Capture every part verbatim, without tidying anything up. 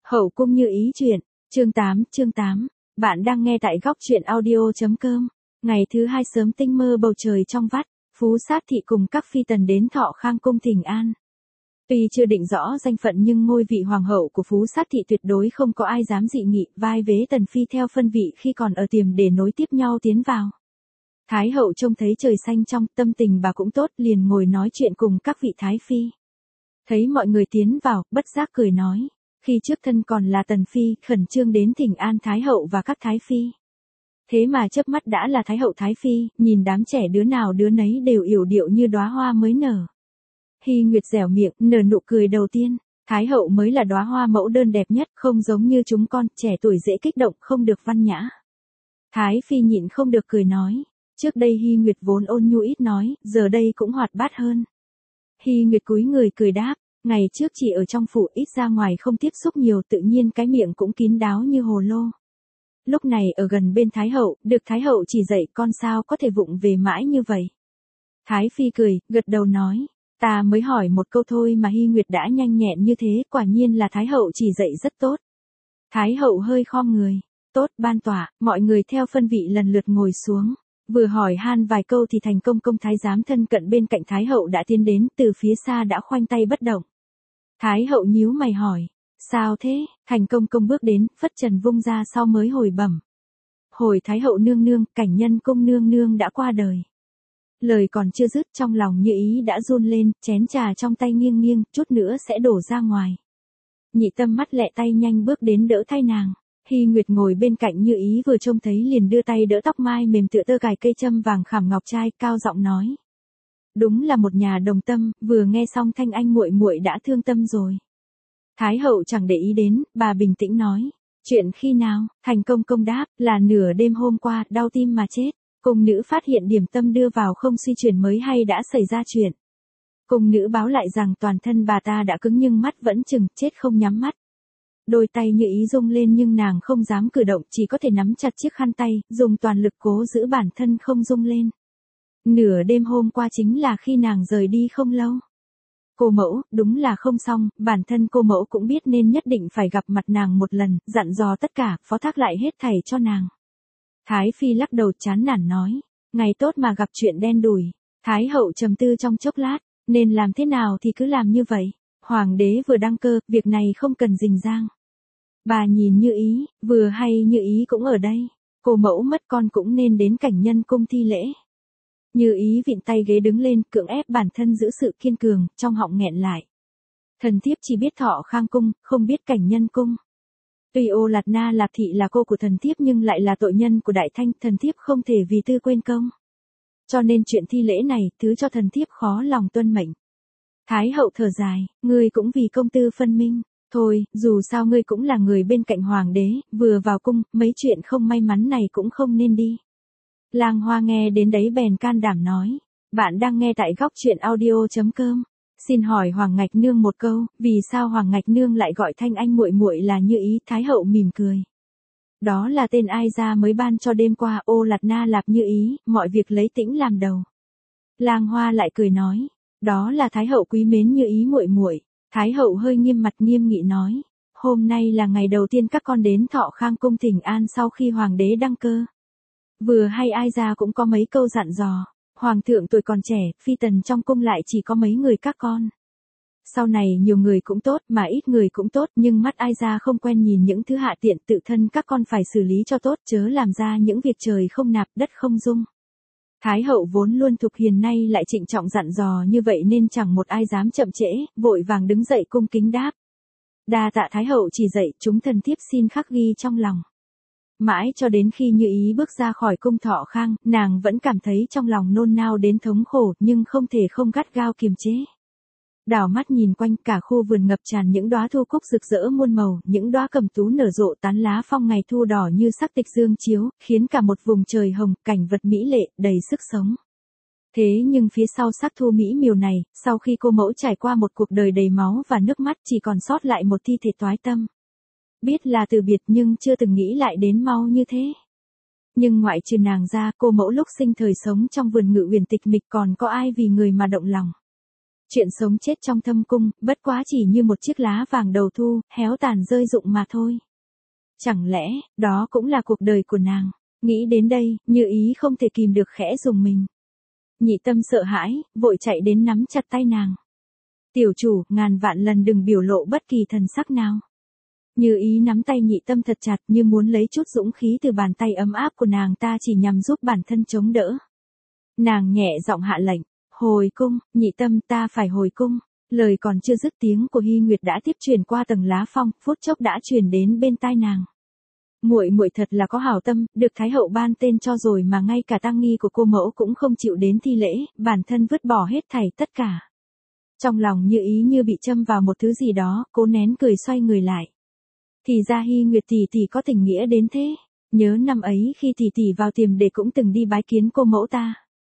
Hậu cung như ý chuyện, chương tám, chương tám. Bạn đang nghe tại góc truyện audio.com. Ngày thứ hai sớm tinh mơ bầu trời trong vắt, Phú Sát thị cùng các phi tần đến Thọ Khang cung thỉnh an. Tuy chưa định rõ danh phận nhưng ngôi vị hoàng hậu của Phú Sát thị tuyệt đối không có ai dám dị nghị, vai vế tần phi theo phân vị khi còn ở tiềm để nối tiếp nhau tiến vào. Thái hậu trông thấy trời xanh trong, tâm tình bà cũng tốt, liền ngồi nói chuyện cùng các vị thái phi. Thấy mọi người tiến vào, bất giác cười nói. Khi trước thân còn là tần phi, khẩn trương đến thỉnh an thái hậu và các thái phi. Thế mà chớp mắt đã là thái hậu thái phi, nhìn đám trẻ đứa nào đứa nấy đều yểu điệu như đóa hoa mới nở. Hy Nguyệt dẻo miệng, nở nụ cười đầu tiên. Thái hậu mới là đóa hoa mẫu đơn đẹp nhất, không giống như chúng con, trẻ tuổi dễ kích động, không được văn nhã. Thái phi nhịn không được cười nói. Trước đây Hy Nguyệt vốn ôn nhu ít nói, giờ đây cũng hoạt bát hơn. Hy Nguyệt cúi người cười đáp. Ngày trước chỉ ở trong phủ, ít ra ngoài không tiếp xúc nhiều, tự nhiên cái miệng cũng kín đáo như hồ lô. Lúc này ở gần bên Thái hậu, được Thái hậu chỉ dạy, con sao có thể vụng về mãi như vậy. Thái phi cười, gật đầu nói, ta mới hỏi một câu thôi mà Hy Nguyệt đã nhanh nhẹn như thế, quả nhiên là Thái hậu chỉ dạy rất tốt. Thái hậu hơi khom người, tốt, ban tọa, mọi người theo phân vị lần lượt ngồi xuống. Vừa hỏi han vài câu thì Thành Công Công thái giám thân cận bên cạnh Thái hậu đã tiến đến, từ phía xa đã khoanh tay bất động. Thái hậu nhíu mày hỏi, sao thế? Thành Công Công bước đến, phất trần vung ra sau mới hồi bẩm. Hồi Thái hậu nương nương, Cảnh Nhân Cung nương nương đã qua đời. Lời còn chưa dứt, trong lòng Như Ý đã run lên, chén trà trong tay nghiêng nghiêng, chút nữa sẽ đổ ra ngoài. Nhị Tâm mắt lẹ tay nhanh bước đến đỡ thay nàng. Hy Nguyệt ngồi bên cạnh Như Ý vừa trông thấy liền đưa tay đỡ tóc mai mềm tựa tơ cài cây châm vàng khảm ngọc trai, cao giọng nói. Đúng là một nhà đồng tâm, vừa nghe xong thanh anh muội muội đã thương tâm rồi. Thái hậu chẳng để ý đến, bà bình tĩnh nói. Chuyện khi nào? Thành Công Công đáp, là nửa đêm hôm qua, đau tim mà chết. Cung nữ phát hiện điểm tâm đưa vào không suy chuyển mới hay đã xảy ra chuyện. Cung nữ báo lại rằng toàn thân bà ta đã cứng nhưng mắt vẫn chừng, chết không nhắm mắt. Đôi tay Như Ý rung lên nhưng nàng không dám cử động, chỉ có thể nắm chặt chiếc khăn tay, dùng toàn lực cố giữ bản thân không rung lên. Nửa đêm hôm qua chính là khi nàng rời đi không lâu. Cô mẫu, đúng là không xong, bản thân cô mẫu cũng biết nên nhất định phải gặp mặt nàng một lần, dặn dò tất cả, phó thác lại hết thảy cho nàng. Thái phi lắc đầu chán nản nói, ngày tốt mà gặp chuyện đen đủi. Thái hậu trầm tư trong chốc lát, nên làm thế nào thì cứ làm như vậy. Hoàng đế vừa đăng cơ, việc này không cần rình rang. Bà nhìn Như Ý, vừa hay Như Ý cũng ở đây. Cô mẫu mất con cũng nên đến Cảnh Nhân Cung thi lễ. Như Ý vịn tay ghế đứng lên, cưỡng ép bản thân giữ sự kiên cường, trong họng nghẹn lại. Thần thiếp chỉ biết Thọ Khang Cung, không biết Cảnh Nhân Cung. Tuy Ô Lạt Na Lạp Thị là cô của thần thiếp nhưng lại là tội nhân của Đại Thanh, thần thiếp không thể vì tư quên công. Cho nên chuyện thi lễ này, thứ cho thần thiếp khó lòng tuân mệnh. Thái hậu thở dài, ngươi cũng vì công tư phân minh. Thôi, dù sao ngươi cũng là người bên cạnh hoàng đế, vừa vào cung, mấy chuyện không may mắn này cũng không nên đi. Lang Hoa nghe đến đấy bèn can đảm nói, bạn đang nghe tại góc truyện audio.com. Xin hỏi Hoàng Ngạch Nương một câu, vì sao Hoàng Ngạch Nương lại gọi thanh anh muội muội là Như Ý? Thái hậu mỉm cười. Đó là tên ai ra mới ban cho đêm qua, Ô Lạt Na Lạp Như Ý, mọi việc lấy tĩnh làm đầu. Lang Hoa lại cười nói, đó là Thái hậu quý mến Như Ý muội muội. Thái hậu hơi nghiêm mặt nghiêm nghị nói, hôm nay là ngày đầu tiên các con đến Thọ Khang cung thỉnh an sau khi hoàng đế đăng cơ. Vừa hay ai ra cũng có mấy câu dặn dò, hoàng thượng tuổi còn trẻ, phi tần trong cung lại chỉ có mấy người các con. Sau này nhiều người cũng tốt mà ít người cũng tốt, nhưng mắt ai ra không quen nhìn những thứ hạ tiện, tự thân các con phải xử lý cho tốt, chớ làm ra những việc trời không nạp, đất không dung. Thái hậu vốn luôn thục hiền nay lại trịnh trọng dặn dò như vậy nên chẳng một ai dám chậm trễ, vội vàng đứng dậy cung kính đáp. Đa tạ Thái hậu chỉ dạy, chúng thần thiếp xin khắc ghi trong lòng. Mãi cho đến khi Như Ý bước ra khỏi cung Thọ Khang, nàng vẫn cảm thấy trong lòng nôn nao đến thống khổ, nhưng không thể không gắt gao kiềm chế. Đảo mắt nhìn quanh, cả khu vườn ngập tràn những đóa thu cúc rực rỡ muôn màu, những đóa cẩm tú nở rộ tán lá phong ngày thu đỏ như sắc tịch dương chiếu, khiến cả một vùng trời hồng, cảnh vật mỹ lệ, đầy sức sống. Thế nhưng phía sau sắc thu mỹ miều này, sau khi cô mẫu trải qua một cuộc đời đầy máu và nước mắt, chỉ còn sót lại một thi thể toái tâm. Biết là từ biệt nhưng chưa từng nghĩ lại đến mau như thế. Nhưng ngoại trừ nàng ra, cô mẫu lúc sinh thời sống trong vườn Ngự Uyển tịch mịch còn có ai vì người mà động lòng. Chuyện sống chết trong thâm cung, bất quá chỉ như một chiếc lá vàng đầu thu, héo tàn rơi rụng mà thôi. Chẳng lẽ, đó cũng là cuộc đời của nàng? Nghĩ đến đây, Như Ý không thể kìm được khẽ rùng mình. Nhị Tâm sợ hãi, vội chạy đến nắm chặt tay nàng. Tiểu chủ, ngàn vạn lần đừng biểu lộ bất kỳ thần sắc nào. Như Ý nắm tay Nhị Tâm thật chặt như muốn lấy chút dũng khí từ bàn tay ấm áp của nàng ta chỉ nhằm giúp bản thân chống đỡ. Nàng nhẹ giọng hạ lệnh, hồi cung, Nhị Tâm ta phải hồi cung. Lời còn chưa dứt tiếng của Hy Nguyệt đã tiếp truyền qua tầng lá phong, phút chốc đã truyền đến bên tai nàng. Muội muội thật là có hảo tâm, được Thái hậu ban tên cho rồi mà ngay cả tang nghi của cô mẫu cũng không chịu đến thi lễ, bản thân vứt bỏ hết thảy tất cả. Trong lòng Như Ý như bị châm vào một thứ gì đó, cố nén cười xoay người lại. Thì ra Hy Nguyệt tỷ tỷ có tình nghĩa đến thế. Nhớ năm ấy khi tỷ tỷ vào tiềm để cũng từng đi bái kiến cô mẫu ta.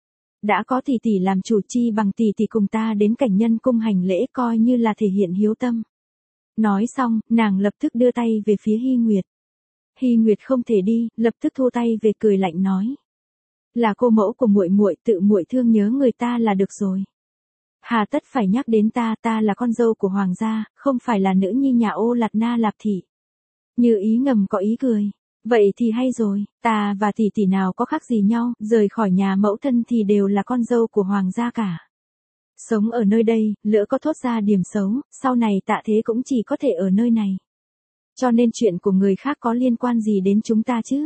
Đã có tỷ tỷ làm chủ chi bằng tỷ tỷ cùng ta đến Cảnh Nhân cung hành lễ coi như là thể hiện hiếu tâm. Nói xong, nàng lập tức đưa tay về phía Hy Nguyệt. Hy Nguyệt không thể đi, lập tức thu tay về cười lạnh nói. Là cô mẫu của muội muội, tự muội thương nhớ người ta là được rồi. Hà tất phải nhắc đến ta, ta là con dâu của hoàng gia, không phải là nữ nhi nhà Ô Lạt Na Lạp thị. Như Ý ngầm có ý cười. Vậy thì hay rồi, ta và tỷ tỷ nào có khác gì nhau, rời khỏi nhà mẫu thân thì đều là con dâu của hoàng gia cả. Sống ở nơi đây, lỡ có thốt ra điểm xấu, sau này tạ thế cũng chỉ có thể ở nơi này. Cho nên chuyện của người khác có liên quan gì đến chúng ta chứ?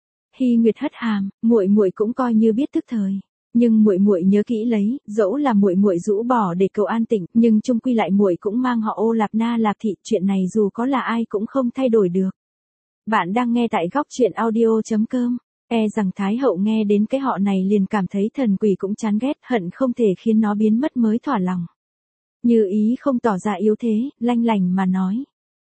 Hy Nguyệt hất hàm, muội muội cũng coi như biết tức thời. Nhưng muội muội nhớ kỹ lấy, dẫu là muội muội rũ bỏ để cầu an tịnh, nhưng chung quy lại muội cũng mang họ Ô Lạp Na Lạp thị, chuyện này dù có là ai cũng không thay đổi được. Bạn đang nghe tại góc truyện audio chấm com. E rằng Thái hậu nghe đến cái họ này liền cảm thấy thần quỷ cũng chán ghét, hận không thể khiến nó biến mất mới thỏa lòng. Như Ý không tỏ ra yếu thế, lanh lành mà nói.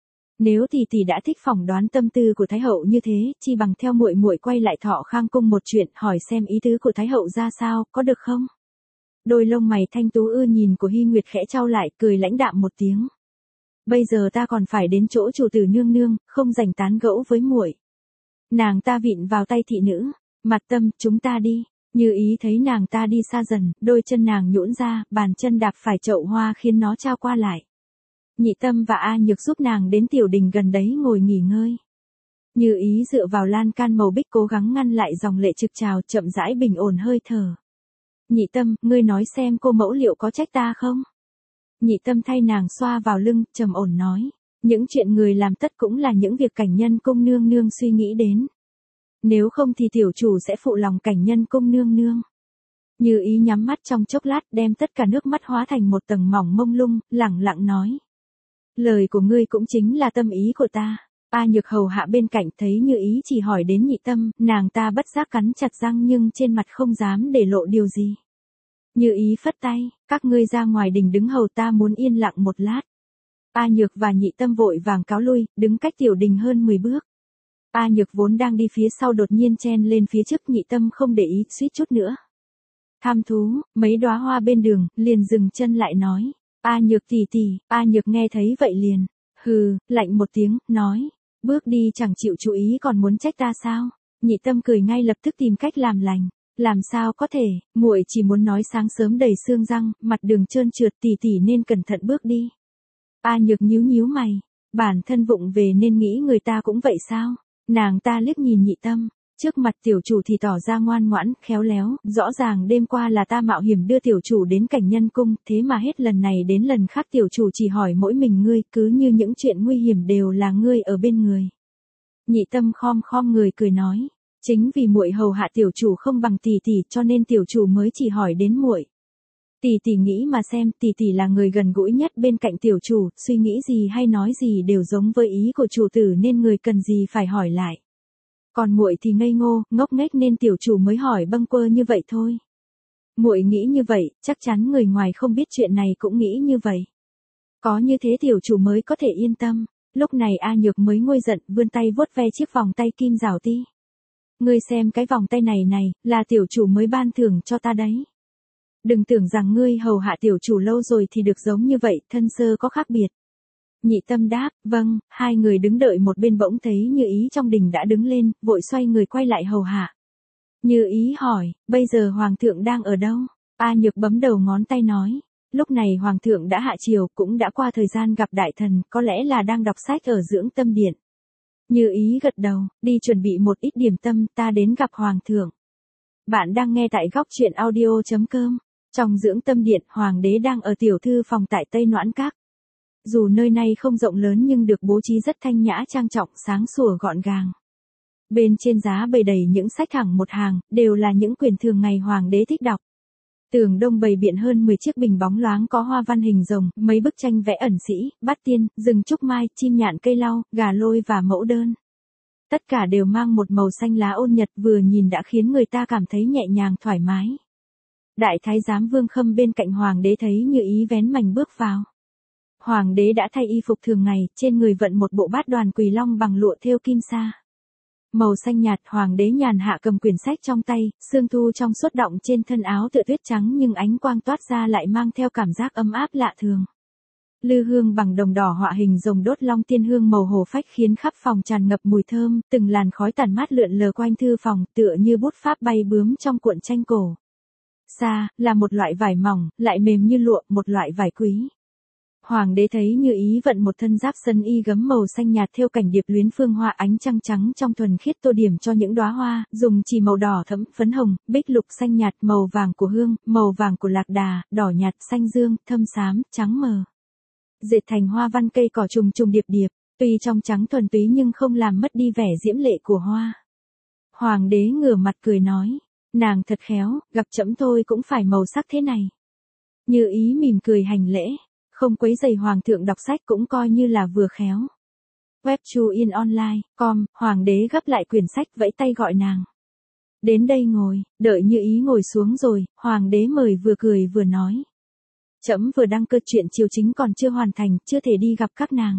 Nếu tỷ tỷ đã thích phỏng đoán tâm tư của Thái hậu như thế, chi bằng theo muội muội quay lại Thọ Khang cung một chuyện, hỏi xem ý tứ của Thái hậu ra sao, có được không? Đôi lông mày thanh tú ưa nhìn của Hy Nguyệt khẽ chau lại, cười lãnh đạm một tiếng. Bây giờ ta còn phải đến chỗ chủ tử nương nương, không rảnh tán gẫu với muội. Nàng ta vịn vào tay thị nữ, Mặt Tâm, chúng ta đi. Như Ý thấy nàng ta đi xa dần, đôi chân nàng nhũn ra, bàn chân đạp phải chậu hoa khiến nó trao qua lại. Nhị Tâm và A Nhược giúp nàng đến tiểu đình gần đấy ngồi nghỉ ngơi. Như Ý dựa vào lan can màu bích cố gắng ngăn lại dòng lệ trực trào, chậm rãi bình ổn hơi thở. Nhị Tâm, ngươi nói xem cô mẫu liệu có trách ta không? Nhị Tâm thay nàng xoa vào lưng, trầm ổn nói. Những chuyện người làm tất cũng là những việc Cảnh Nhân cung nương nương suy nghĩ đến. Nếu không thì tiểu chủ sẽ phụ lòng Cảnh Nhân cung nương nương. Như Ý nhắm mắt trong chốc lát, đem tất cả nước mắt hóa thành một tầng mỏng mông lung, lẳng lặng nói. Lời của ngươi cũng chính là tâm ý của ta. A Nhược hầu hạ bên cạnh thấy Như Ý chỉ hỏi đến Nhị Tâm, nàng ta bất giác cắn chặt răng nhưng trên mặt không dám để lộ điều gì. Như Ý phất tay, các ngươi ra ngoài đình đứng hầu, ta muốn yên lặng một lát. A Nhược và Nhị Tâm vội vàng cáo lui, đứng cách tiểu đình hơn mười bước. A Nhược vốn đang đi phía sau đột nhiên chen lên phía trước, Nhị Tâm không để ý, suýt chút nữa. Tham thú, mấy đóa hoa bên đường, liền dừng chân lại nói. A Nhược tỷ tỷ, A Nhược nghe thấy vậy liền. Hừ, lạnh một tiếng, nói. Bước đi chẳng chịu chú ý còn muốn trách ta sao? Nhị Tâm cười ngay lập tức tìm cách làm lành. Làm sao có thể, muội chỉ muốn nói sáng sớm đầy xương răng, mặt đường trơn trượt, tỷ tỷ nên cẩn thận bước đi. A Nhược nhíu nhíu mày, bản thân vụng về nên nghĩ người ta cũng vậy sao? Nàng ta liếc nhìn Nhị Tâm, trước mặt tiểu chủ thì tỏ ra ngoan ngoãn, khéo léo, rõ ràng đêm qua là ta mạo hiểm đưa tiểu chủ đến Cảnh Nhân cung, thế mà hết lần này đến lần khác tiểu chủ chỉ hỏi mỗi mình ngươi, cứ như những chuyện nguy hiểm đều là ngươi ở bên người. Nhị Tâm khom khom người cười nói, chính vì muội hầu hạ tiểu chủ không bằng tỷ tỷ cho nên tiểu chủ mới chỉ hỏi đến muội. Tỷ tỷ nghĩ mà xem, tỷ tỷ là người gần gũi nhất bên cạnh tiểu chủ, suy nghĩ gì hay nói gì đều giống với ý của chủ tử nên người cần gì phải hỏi lại. Còn muội thì ngây ngô, ngốc nghếch nên tiểu chủ mới hỏi bâng quơ như vậy thôi. Muội nghĩ như vậy, chắc chắn người ngoài không biết chuyện này cũng nghĩ như vậy. Có như thế tiểu chủ mới có thể yên tâm. Lúc này A Nhược mới nguôi giận, vươn tay vuốt ve chiếc vòng tay kim rảo ti. Ngươi xem cái vòng tay này này, là tiểu chủ mới ban thưởng cho ta đấy. Đừng tưởng rằng ngươi hầu hạ tiểu chủ lâu rồi thì được giống như vậy, thân sơ có khác biệt. Nhị Tâm đáp, vâng, hai người đứng đợi một bên bỗng thấy Như Ý trong đình đã đứng lên, vội xoay người quay lại hầu hạ. Như Ý hỏi, bây giờ hoàng thượng đang ở đâu? A Nhược bấm đầu ngón tay nói, Lúc này hoàng thượng đã hạ triều, cũng đã qua thời gian gặp đại thần, có lẽ là đang đọc sách ở dưỡng tâm điện. Như Ý gật đầu, đi chuẩn bị một ít điểm tâm, ta đến gặp hoàng thượng. Bạn đang nghe tại góc truyện audio chấm com. Trong dưỡng tâm điện, hoàng đế đang ở tiểu thư phòng tại Tây Noãn Các. Dù nơi này không rộng lớn nhưng được bố trí rất thanh nhã trang trọng, sáng sủa gọn gàng. Bên trên giá bày đầy những sách thẳng một hàng, đều là những quyển thường ngày hoàng đế thích đọc. Tường đông bày biện hơn mười chiếc bình bóng loáng có hoa văn hình rồng, mấy bức tranh vẽ ẩn sĩ, bát tiên, rừng trúc mai, chim nhạn cây lau, gà lôi và mẫu đơn. Tất cả đều mang một màu xanh lá ôn nhật, vừa nhìn đã khiến người ta cảm thấy nhẹ nhàng thoải mái. Đại thái giám Vương Khâm bên cạnh hoàng đế thấy Như Ý vén mành bước vào. Hoàng đế đã thay y phục thường ngày, trên người vận một bộ bát đoàn quỳ long bằng lụa thêu kim sa. Màu xanh nhạt, hoàng đế nhàn hạ cầm quyển sách trong tay, sương thu trong suốt đọng trên thân áo tựa tuyết trắng nhưng ánh quang toát ra lại mang theo cảm giác ấm áp lạ thường. Lư hương bằng đồng đỏ họa hình rồng đốt long tiên hương màu hồ phách khiến khắp phòng tràn ngập mùi thơm, từng làn khói tản mát lượn lờ quanh thư phòng, tựa như bút pháp bay bướm trong cuộn tranh cổ. Sa, là một loại vải mỏng, lại mềm như lụa, một loại vải quý. Hoàng đế thấy Như Ý vận một thân giáp sân y gấm màu xanh nhạt thêu cảnh điệp luyến phương hoa ánh trăng trắng trong thuần khiết tô điểm cho những đóa hoa, dùng chỉ màu đỏ thẫm, phấn hồng, bích lục xanh nhạt, màu vàng của hương, màu vàng của lạc đà, đỏ nhạt, xanh dương, thâm xám, trắng mờ. Dệt thành hoa văn cây cỏ trùng trùng điệp điệp, tuy trong trắng thuần túy nhưng không làm mất đi vẻ diễm lệ của hoa. Hoàng đế ngửa mặt cười nói, nàng thật khéo, gặp trẫm thôi cũng phải màu sắc thế này. Như Ý mỉm cười hành lễ. Không quấy rầy hoàng thượng đọc sách cũng coi như là vừa khéo. Web Chu Yên Online, com, hoàng đế gấp lại quyển sách vẫy tay gọi nàng. Đến đây ngồi, đợi Như Ý ngồi xuống rồi, hoàng đế mời vừa cười vừa nói. Trẫm vừa đăng cơ chuyện triều chính còn chưa hoàn thành, chưa thể đi gặp các nàng.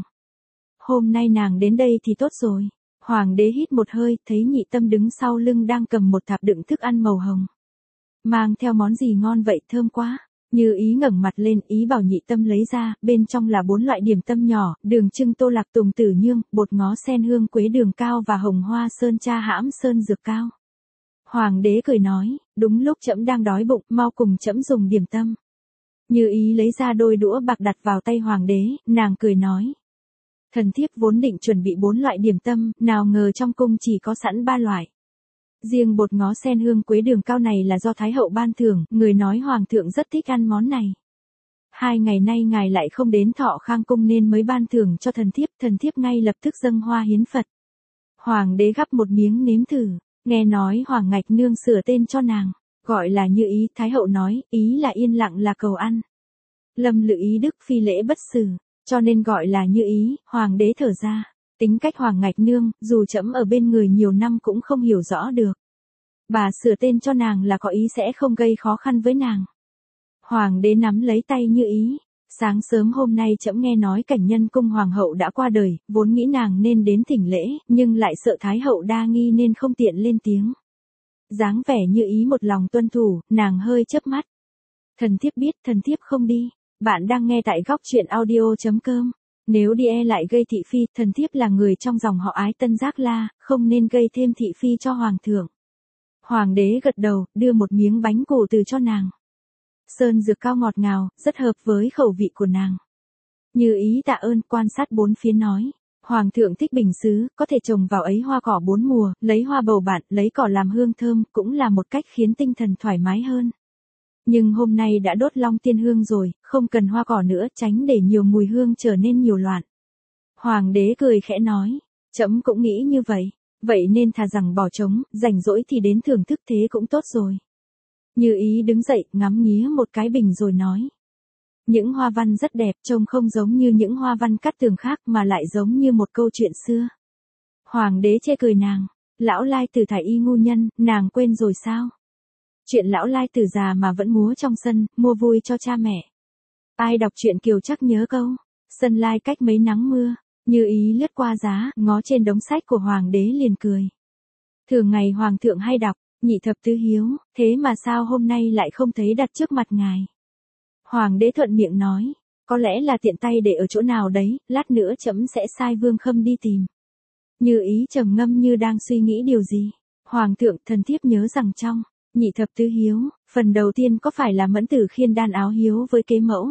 Hôm nay nàng đến đây thì tốt rồi. Hoàng đế hít một hơi, thấy Nhị Tâm đứng sau lưng đang cầm một thạp đựng thức ăn màu hồng. Mang theo món gì ngon vậy, thơm quá. Như Ý ngẩng mặt lên, ý bảo Nhị Tâm lấy ra, bên trong là bốn loại điểm tâm nhỏ, đường trưng tô lạc tùng tử nhương, bột ngó sen hương quế đường cao và hồng hoa sơn cha hãm sơn dược cao. Hoàng đế cười nói, đúng lúc trẫm đang đói bụng, mau cùng trẫm dùng điểm tâm. Như Ý lấy ra đôi đũa bạc đặt vào tay hoàng đế, nàng cười nói. Thần thiếp vốn định chuẩn bị bốn loại điểm tâm, nào ngờ trong cung chỉ có sẵn ba loại. Riêng bột ngó sen hương quế đường cao này là do Thái hậu ban thưởng, người nói hoàng thượng rất thích ăn món này. Hai ngày nay ngài lại không đến Thọ Khang cung nên mới ban thưởng cho thần thiếp, thần thiếp ngay lập tức dâng hoa hiến Phật. Hoàng đế gắp một miếng nếm thử, nghe nói Hoàng Ngạch Nương sửa tên cho nàng, gọi là Như Ý, Thái hậu nói, ý là yên lặng là cầu ăn. Lâm lự ý đức phi lễ bất xử, cho nên gọi là Như Ý, hoàng đế thở ra. Tính cách Hoàng Ngạch Nương, dù trẫm ở bên người nhiều năm cũng không hiểu rõ được. Bà sửa tên cho nàng là có ý sẽ không gây khó khăn với nàng. Hoàng đế nắm lấy tay Như Ý. Sáng sớm hôm nay trẫm nghe nói cảnh nhân cung hoàng hậu đã qua đời, vốn nghĩ nàng nên đến thỉnh lễ, nhưng lại sợ Thái hậu đa nghi nên không tiện lên tiếng. Dáng vẻ Như Ý một lòng tuân thủ, nàng hơi chớp mắt. Thần thiếp biết, thần thiếp không đi. Bạn đang nghe tại góc truyện audio chấm com. Nếu đi e lại gây thị phi, thần thiếp là người trong dòng họ Ái Tân Giác La, không nên gây thêm thị phi cho hoàng thượng. Hoàng đế gật đầu, đưa một miếng bánh củ từ cho nàng. Sơn dược cao ngọt ngào, rất hợp với khẩu vị của nàng. Như Ý tạ ơn, quan sát bốn phía nói. Hoàng thượng thích bình xứ, có thể trồng vào ấy hoa cỏ bốn mùa, lấy hoa bầu bạn, lấy cỏ làm hương thơm, cũng là một cách khiến tinh thần thoải mái hơn. Nhưng hôm nay đã đốt long tiên hương rồi, không cần hoa cỏ nữa, tránh để nhiều mùi hương trở nên nhiều loạn. Hoàng đế cười khẽ nói, trẫm cũng nghĩ như vậy, vậy nên thà rằng bỏ trống, rảnh rỗi thì đến thưởng thức thế cũng tốt rồi. Như Ý đứng dậy, ngắm nghía một cái bình rồi nói. Những hoa văn rất đẹp, trông không giống như những hoa văn cắt tường khác mà lại giống như một câu chuyện xưa. Hoàng đế chê cười nàng, lão lai tử thải y ngu nhân, nàng quên rồi sao? Chuyện lão lai tử già mà vẫn múa trong sân, mua vui cho cha mẹ. Ai đọc truyện Kiều chắc nhớ câu, sân lai cách mấy nắng mưa. Như Ý lướt qua giá, ngó trên đống sách của hoàng đế liền cười. Thường ngày hoàng thượng hay đọc, nhị thập tứ hiếu, thế mà sao hôm nay lại không thấy đặt trước mặt ngài. Hoàng đế thuận miệng nói, có lẽ là tiện tay để ở chỗ nào đấy, lát nữa trẫm sẽ sai Vương Khâm đi tìm. Như Ý trầm ngâm như đang suy nghĩ điều gì. Hoàng thượng, thần thiếp nhớ rằng trong nhị thập tứ hiếu, Phần đầu tiên có phải là Mẫn Tử Khiên đan áo hiếu với kế mẫu?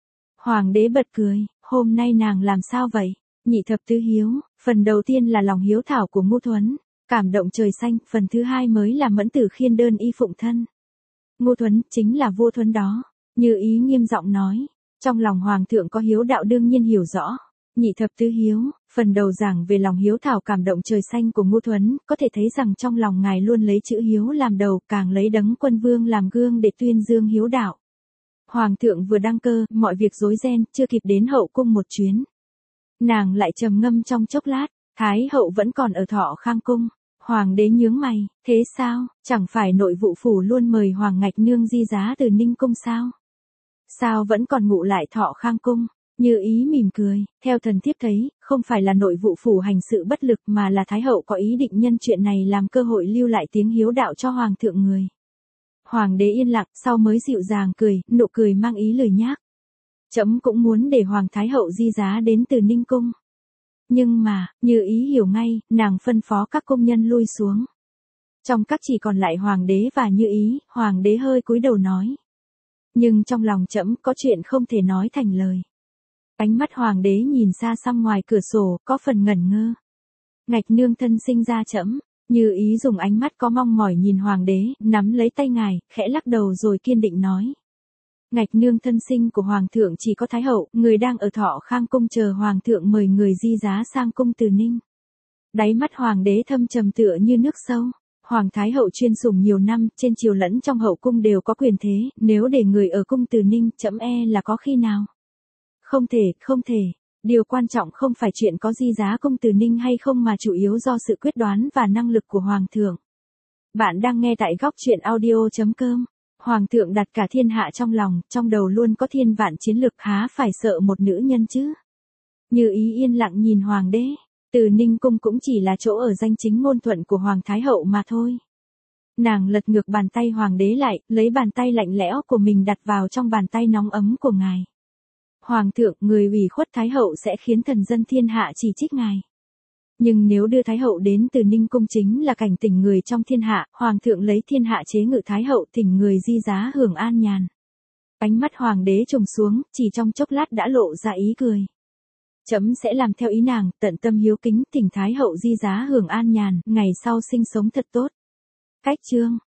Hoàng đế bật cười, hôm nay nàng làm sao vậy? Nhị thập tứ hiếu, phần đầu tiên là lòng hiếu thảo của Ngu Thuấn, cảm động trời xanh, phần thứ hai mới là Mẫn Tử Khiên đơn y phụng thân. Ngu Thuấn chính là vua Thuấn đó, Như Ý nghiêm giọng nói, trong lòng hoàng thượng có hiếu đạo đương nhiên hiểu rõ. Nhị thập tứ hiếu, phần đầu giảng về lòng hiếu thảo cảm động trời xanh của Ngu Thuấn, có thể thấy rằng trong lòng ngài luôn lấy chữ hiếu làm đầu, càng lấy Đấng Quân Vương làm gương để tuyên dương hiếu đạo. Hoàng thượng vừa đăng cơ, mọi việc rối ren, chưa kịp đến hậu cung một chuyến. Nàng lại trầm ngâm trong chốc lát, Thái hậu vẫn còn ở Thọ Khang cung. Hoàng đế nhướng mày, thế sao, chẳng phải nội vụ phủ luôn mời Hoàng Ngạch Nương di giá từ Ninh cung sao? Sao vẫn còn ngụ lại Thọ Khang cung? Như Ý mỉm cười, theo thần thiếp thấy, không phải là nội vụ phủ hành sự bất lực mà là Thái hậu có ý định nhân chuyện này làm cơ hội lưu lại tiếng hiếu đạo cho Hoàng thượng người. Hoàng đế yên lặng, sau mới dịu dàng cười, nụ cười mang ý lười nhác. Trẫm cũng muốn để Hoàng Thái hậu di giá đến từ Ninh cung. Nhưng mà, Như Ý hiểu ngay, nàng phân phó các công nhân lui xuống. Trong các chỉ còn lại Hoàng đế và Như Ý, Hoàng đế hơi cúi đầu nói. Nhưng trong lòng trẫm có chuyện không thể nói thành lời. Ánh mắt Hoàng đế nhìn xa xăm ngoài cửa sổ, có phần ngẩn ngơ. Ngạch Nương thân sinh ra trẫm. Như Ý dùng ánh mắt có mong mỏi nhìn Hoàng đế, nắm lấy tay ngài, khẽ lắc đầu rồi kiên định nói. Ngạch Nương thân sinh của Hoàng thượng chỉ có Thái hậu, người đang ở Thọ Khang cung chờ Hoàng thượng mời người di giá sang cung Từ Ninh. Đáy mắt Hoàng đế thâm trầm tựa như nước sâu. Hoàng Thái hậu chuyên sủng nhiều năm, trên triều lẫn trong hậu cung đều có quyền thế, nếu để người ở cung Từ Ninh, trẫm e là có khi nào. Không thể, không thể. Điều quan trọng không phải chuyện có di giá cung Từ Ninh hay không mà chủ yếu do sự quyết đoán và năng lực của Hoàng thượng. Bạn đang nghe tại góc truyện audio chấm com. Hoàng thượng đặt cả thiên hạ trong lòng, trong đầu luôn có thiên vạn chiến lược, há phải sợ một nữ nhân chứ. Như Ý yên lặng nhìn Hoàng đế, Từ Ninh cung cũng chỉ là chỗ ở danh chính ngôn thuận của Hoàng Thái hậu mà thôi. Nàng lật ngược bàn tay Hoàng đế lại, lấy bàn tay lạnh lẽo của mình đặt vào trong bàn tay nóng ấm của ngài. Hoàng thượng, người ủy khuất Thái hậu sẽ khiến thần dân thiên hạ chỉ trích ngài. Nhưng nếu đưa Thái hậu đến Từ Ninh cung chính là cảnh tỉnh người trong thiên hạ, Hoàng thượng lấy thiên hạ chế ngự Thái hậu, thỉnh người di giá hưởng an nhàn. Ánh mắt Hoàng đế trùng xuống, chỉ trong chốc lát đã lộ ra ý cười. Trẫm sẽ làm theo ý nàng, tận tâm hiếu kính, thỉnh Thái hậu di giá hưởng an nhàn, ngày sau sinh sống thật tốt. Cách chương